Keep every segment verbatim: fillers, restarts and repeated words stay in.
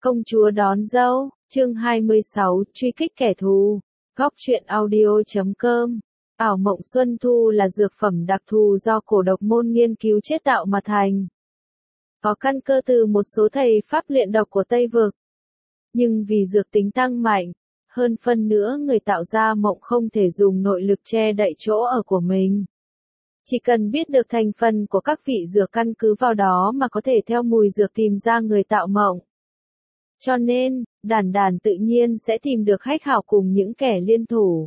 Công chúa đón dâu, chương hai mươi sáu, truy kích kẻ thù. Góc truyện audio chấm com. Ảo mộng xuân thu là dược phẩm đặc thù do cổ độc môn nghiên cứu chế tạo mà thành. Có căn cơ từ một số thầy pháp luyện độc của Tây Vực. Nhưng vì dược tính tăng mạnh, hơn phân nữa người tạo ra mộng không thể dùng nội lực che đậy chỗ ở của mình. Chỉ cần biết được thành phần của các vị dược căn cứ vào đó mà có thể theo mùi dược tìm ra người tạo mộng. Cho nên, đàn đàn tự nhiên sẽ tìm được Hách Hảo cùng những kẻ liên thủ.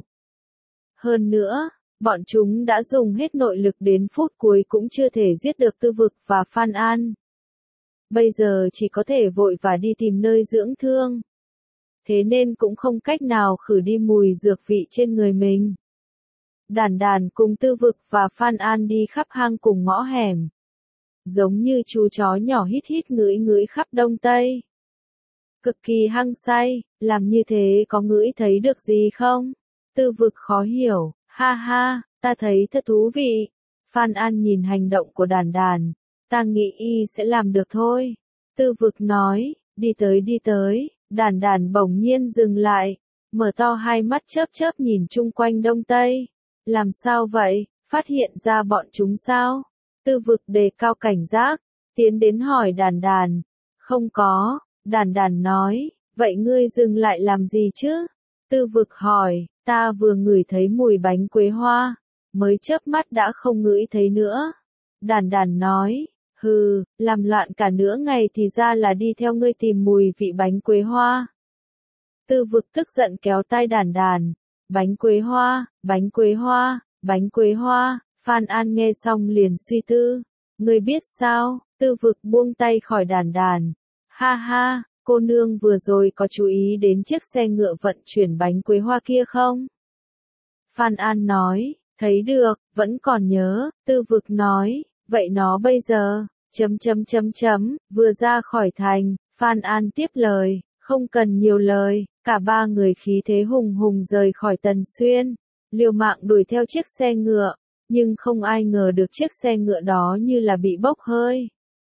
Hơn nữa, bọn chúng đã dùng hết nội lực đến phút cuối cũng chưa thể giết được Tư Vực và Phan An. Bây giờ chỉ có thể vội và đi tìm nơi dưỡng thương. Thế nên cũng không cách nào khử đi mùi dược vị trên người mình. Đàn đàn cùng Tư Vực và Phan An đi khắp hang cùng ngõ hẻm. Giống như chú chó nhỏ hít hít ngửi ngửi khắp Đông Tây. Cực kỳ hăng say, làm như thế có ngửi thấy được gì không? Tư Vực khó hiểu, ha ha, ta thấy thật thú vị. Phan An nhìn hành động của đàn đàn, ta nghĩ y sẽ làm được thôi. Tư Vực nói, đi tới đi tới, đàn đàn bỗng nhiên dừng lại, mở to hai mắt chớp chớp nhìn chung quanh Đông Tây. Làm sao vậy, phát hiện ra bọn chúng sao? Tư Vực đề cao cảnh giác, tiến đến hỏi đàn đàn. Không có, đàn đàn nói, vậy ngươi dừng lại làm gì chứ? Tư Vực hỏi, ta vừa ngửi thấy mùi bánh quế hoa, mới chớp mắt đã không ngửi thấy nữa. Đàn đàn nói, hừ, làm loạn cả nửa ngày thì ra là đi theo ngươi tìm mùi vị bánh quế hoa. Tư Vực tức giận kéo tay đàn đàn, bánh quế hoa, bánh quế hoa, bánh quế hoa. Phan An nghe xong liền suy tư, ngươi biết sao? Tư Vực buông tay khỏi đàn đàn. Ha ha, cô nương vừa rồi có chú ý đến chiếc xe ngựa vận chuyển bánh quế hoa kia không? Phan An nói, thấy được, vẫn còn nhớ. Tư Vực nói, vậy nó bây giờ, chấm chấm chấm chấm, vừa ra khỏi thành. Phan An tiếp lời, không cần nhiều lời, cả ba người khí thế hùng hùng rời khỏi Tần Xuyên, liều mạng đuổi theo chiếc xe ngựa, nhưng không ai ngờ được chiếc xe ngựa đó như là bị bốc hơi.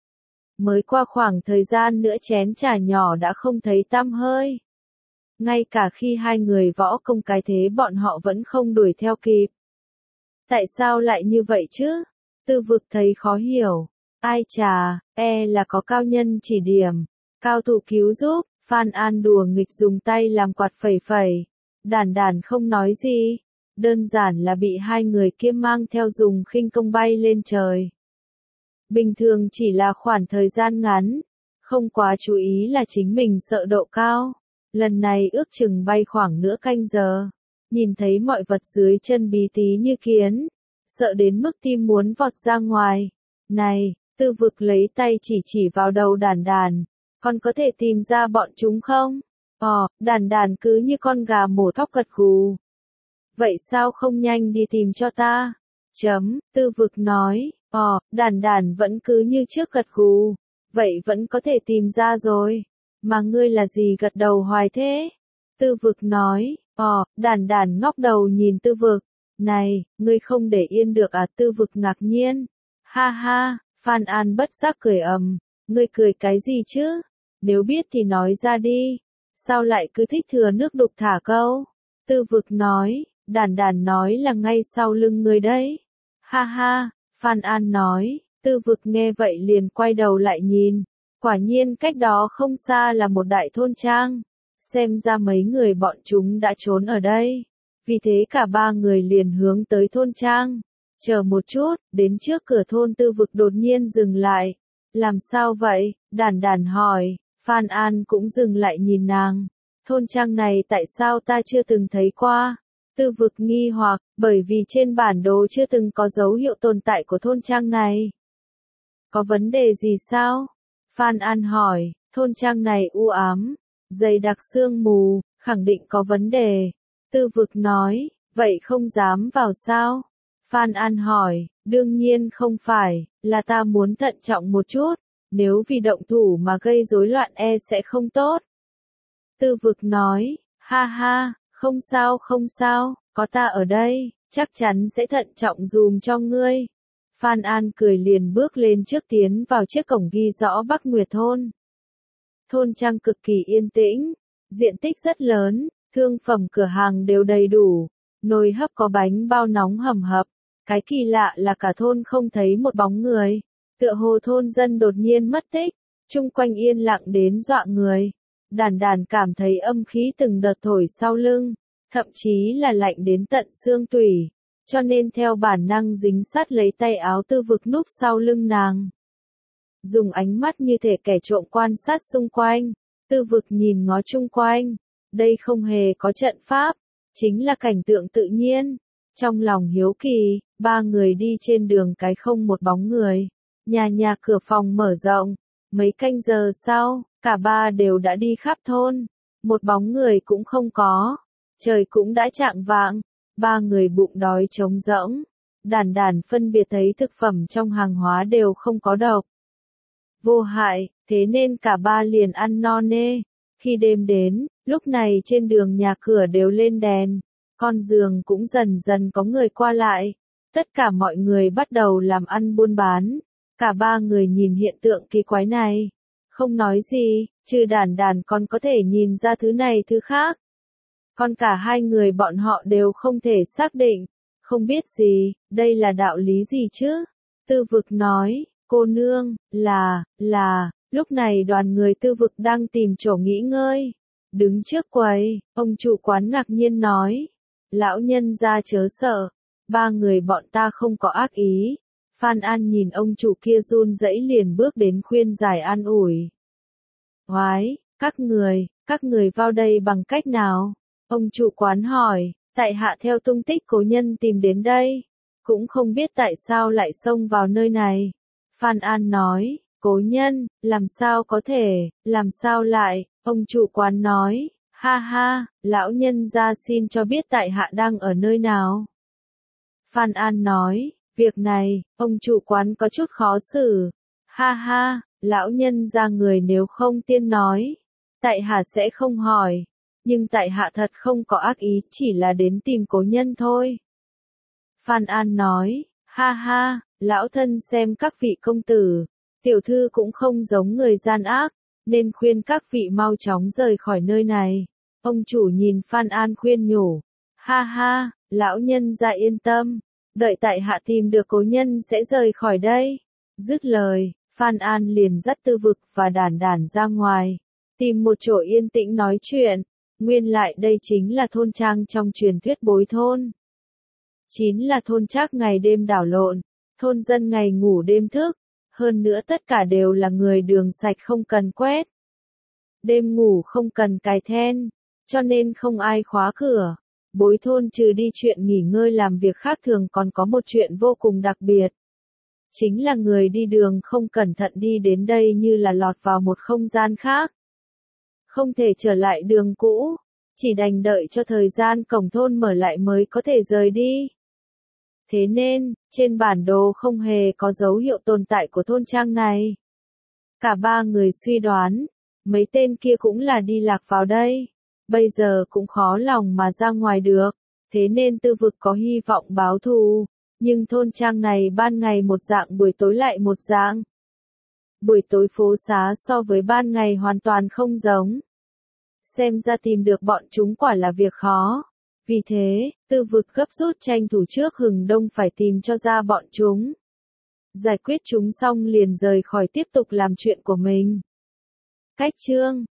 Mới qua khoảng thời gian nữa chén trà nhỏ đã không thấy tăm hơi. Ngay cả khi hai người võ công cái thế bọn họ vẫn không đuổi theo kịp. Tại sao lại như vậy chứ? Tư Vực thấy khó hiểu. Ai chà, e là có cao nhân chỉ điểm, cao thủ cứu giúp. Phan An đùa nghịch dùng tay làm quạt phẩy phẩy. Đàn đàn không nói gì. Đơn giản là bị hai người kia mang theo dùng khinh công bay lên trời. Bình thường chỉ là khoảng thời gian ngắn, không quá chú ý là chính mình sợ độ cao. Lần này ước chừng bay khoảng nửa canh giờ, nhìn thấy mọi vật dưới chân bí tí như kiến, sợ đến mức tim muốn vọt ra ngoài. Này, Tư Vực lấy tay chỉ chỉ vào đầu đàn đàn, con có thể tìm ra bọn chúng không? Ờ, đàn đàn cứ như con gà mổ thóc gật gù. Vậy sao không nhanh đi tìm cho ta? Chấm, Tư Vực nói. Ờ, đàn đàn vẫn cứ như trước gật gù. Vậy vẫn có thể tìm ra rồi. Mà ngươi là gì gật đầu hoài thế? Tư Vực nói. Ờ, đàn đàn ngóc đầu nhìn Tư Vực. Này, ngươi không để yên được à? Tư Vực ngạc nhiên. Ha ha, Phan An bất giác cười ầm. Ngươi cười cái gì chứ? Nếu biết thì nói ra đi. Sao lại cứ thích thừa nước đục thả câu? Tư Vực nói. Đàn đàn nói là ngay sau lưng ngươi đấy. Ha ha. Phan An nói, Tư Vực nghe vậy liền quay đầu lại nhìn, quả nhiên cách đó không xa là một đại thôn trang, xem ra mấy người bọn chúng đã trốn ở đây, vì thế cả ba người liền hướng tới thôn trang. Chờ một chút, đến trước cửa thôn Tư Vực đột nhiên dừng lại. Làm sao vậy? Đàn đàn hỏi. Phan An cũng dừng lại nhìn nàng. Thôn trang này tại sao ta chưa từng thấy qua? Tư Vực nghi hoặc, bởi vì trên bản đồ chưa từng có dấu hiệu tồn tại của thôn trang này. Có vấn đề gì sao? Phan An hỏi, thôn trang này u ám, dày đặc sương mù, khẳng định có vấn đề. Tư Vực nói, vậy không dám vào sao? Phan An hỏi, đương nhiên không phải, là ta muốn thận trọng một chút, nếu vì động thủ mà gây rối loạn e sẽ không tốt. Tư Vực nói, ha ha. Không sao không sao, có ta ở đây, chắc chắn sẽ thận trọng dùm cho ngươi. Phan An cười liền bước lên trước tiến vào chiếc cổng ghi rõ Bắc Nguyệt Thôn. Thôn trang cực kỳ yên tĩnh, diện tích rất lớn, thương phẩm cửa hàng đều đầy đủ, nồi hấp có bánh bao nóng hầm hập. Cái kỳ lạ là cả thôn không thấy một bóng người, tựa hồ thôn dân đột nhiên mất tích, chung quanh yên lặng đến dọa người. Đàn đàn cảm thấy âm khí từng đợt thổi sau lưng, thậm chí là lạnh đến tận xương tủy, cho nên theo bản năng dính sát lấy tay áo Tư Vực núp sau lưng nàng. Dùng ánh mắt như thể kẻ trộm quan sát xung quanh, Tư Vực nhìn ngó chung quanh, đây không hề có trận pháp, chính là cảnh tượng tự nhiên. Trong lòng hiếu kỳ, ba người đi trên đường cái không một bóng người, nhà nhà cửa phòng mở rộng, mấy canh giờ sau, cả ba đều đã đi khắp thôn, một bóng người cũng không có, trời cũng đã chạng vạng, ba người bụng đói trống rỗng, đàn đàn phân biệt thấy thực phẩm trong hàng hóa đều không có độc, vô hại, thế nên cả ba liền ăn no nê. Khi đêm đến, lúc này trên đường nhà cửa đều lên đèn, con giường cũng dần dần có người qua lại, tất cả mọi người bắt đầu làm ăn buôn bán, cả ba người nhìn hiện tượng kỳ quái này, không nói gì, trừ đàn đàn còn có thể nhìn ra thứ này thứ khác. Còn cả hai người bọn họ đều không thể xác định, không biết gì, đây là đạo lý gì chứ? Tư Vực nói, cô nương, là, là, lúc này đoàn người Tư Vực đang tìm chỗ nghỉ ngơi. Đứng trước quầy, ông chủ quán ngạc nhiên nói, lão nhân gia chớ sợ, ba người bọn ta không có ác ý. Phan An nhìn ông chủ kia run rẩy liền bước đến khuyên giải an ủi. Hoái, các người, các người vào đây bằng cách nào? Ông chủ quán hỏi, tại hạ theo tung tích cố nhân tìm đến đây, cũng không biết tại sao lại xông vào nơi này. Phan An nói, cố nhân, làm sao có thể, làm sao lại, ông chủ quán nói, ha ha, lão nhân gia xin cho biết tại hạ đang ở nơi nào. Phan An nói, việc này, ông chủ quán có chút khó xử, ha ha, lão nhân gia người nếu không tiên nói, tại hạ sẽ không hỏi, nhưng tại hạ thật không có ác ý, chỉ là đến tìm cố nhân thôi. Phan An nói, ha ha, lão thân xem các vị công tử, tiểu thư cũng không giống người gian ác, nên khuyên các vị mau chóng rời khỏi nơi này. Ông chủ nhìn Phan An khuyên nhủ, ha ha, lão nhân gia yên tâm, đợi tại hạ tìm được cố nhân sẽ rời khỏi đây. Dứt lời, Phan An liền dắt Tư Vực và đàn đàn ra ngoài, tìm một chỗ yên tĩnh nói chuyện. Nguyên lại đây chính là thôn trang trong truyền thuyết Bối thôn. Chính là thôn trác ngày đêm đảo lộn, thôn dân ngày ngủ đêm thức, hơn nữa tất cả đều là người đường sạch không cần quét. Đêm ngủ không cần cài then, cho nên không ai khóa cửa. Bối thôn trừ đi chuyện nghỉ ngơi làm việc khác thường còn có một chuyện vô cùng đặc biệt. Chính là người đi đường không cẩn thận đi đến đây như là lọt vào một không gian khác. Không thể trở lại đường cũ, chỉ đành đợi cho thời gian cổng thôn mở lại mới có thể rời đi. Thế nên, trên bản đồ không hề có dấu hiệu tồn tại của thôn trang này. Cả ba người suy đoán, mấy tên kia cũng là đi lạc vào đây, bây giờ cũng khó lòng mà ra ngoài được, thế nên Tư Vực có hy vọng báo thù, nhưng thôn trang này ban ngày một dạng buổi tối lại một dạng. Buổi tối phố xá so với ban ngày hoàn toàn không giống. Xem ra tìm được bọn chúng quả là việc khó. Vì thế, Tư Vực gấp rút tranh thủ trước hừng đông phải tìm cho ra bọn chúng. Giải quyết chúng xong liền rời khỏi tiếp tục làm chuyện của mình. Cách chương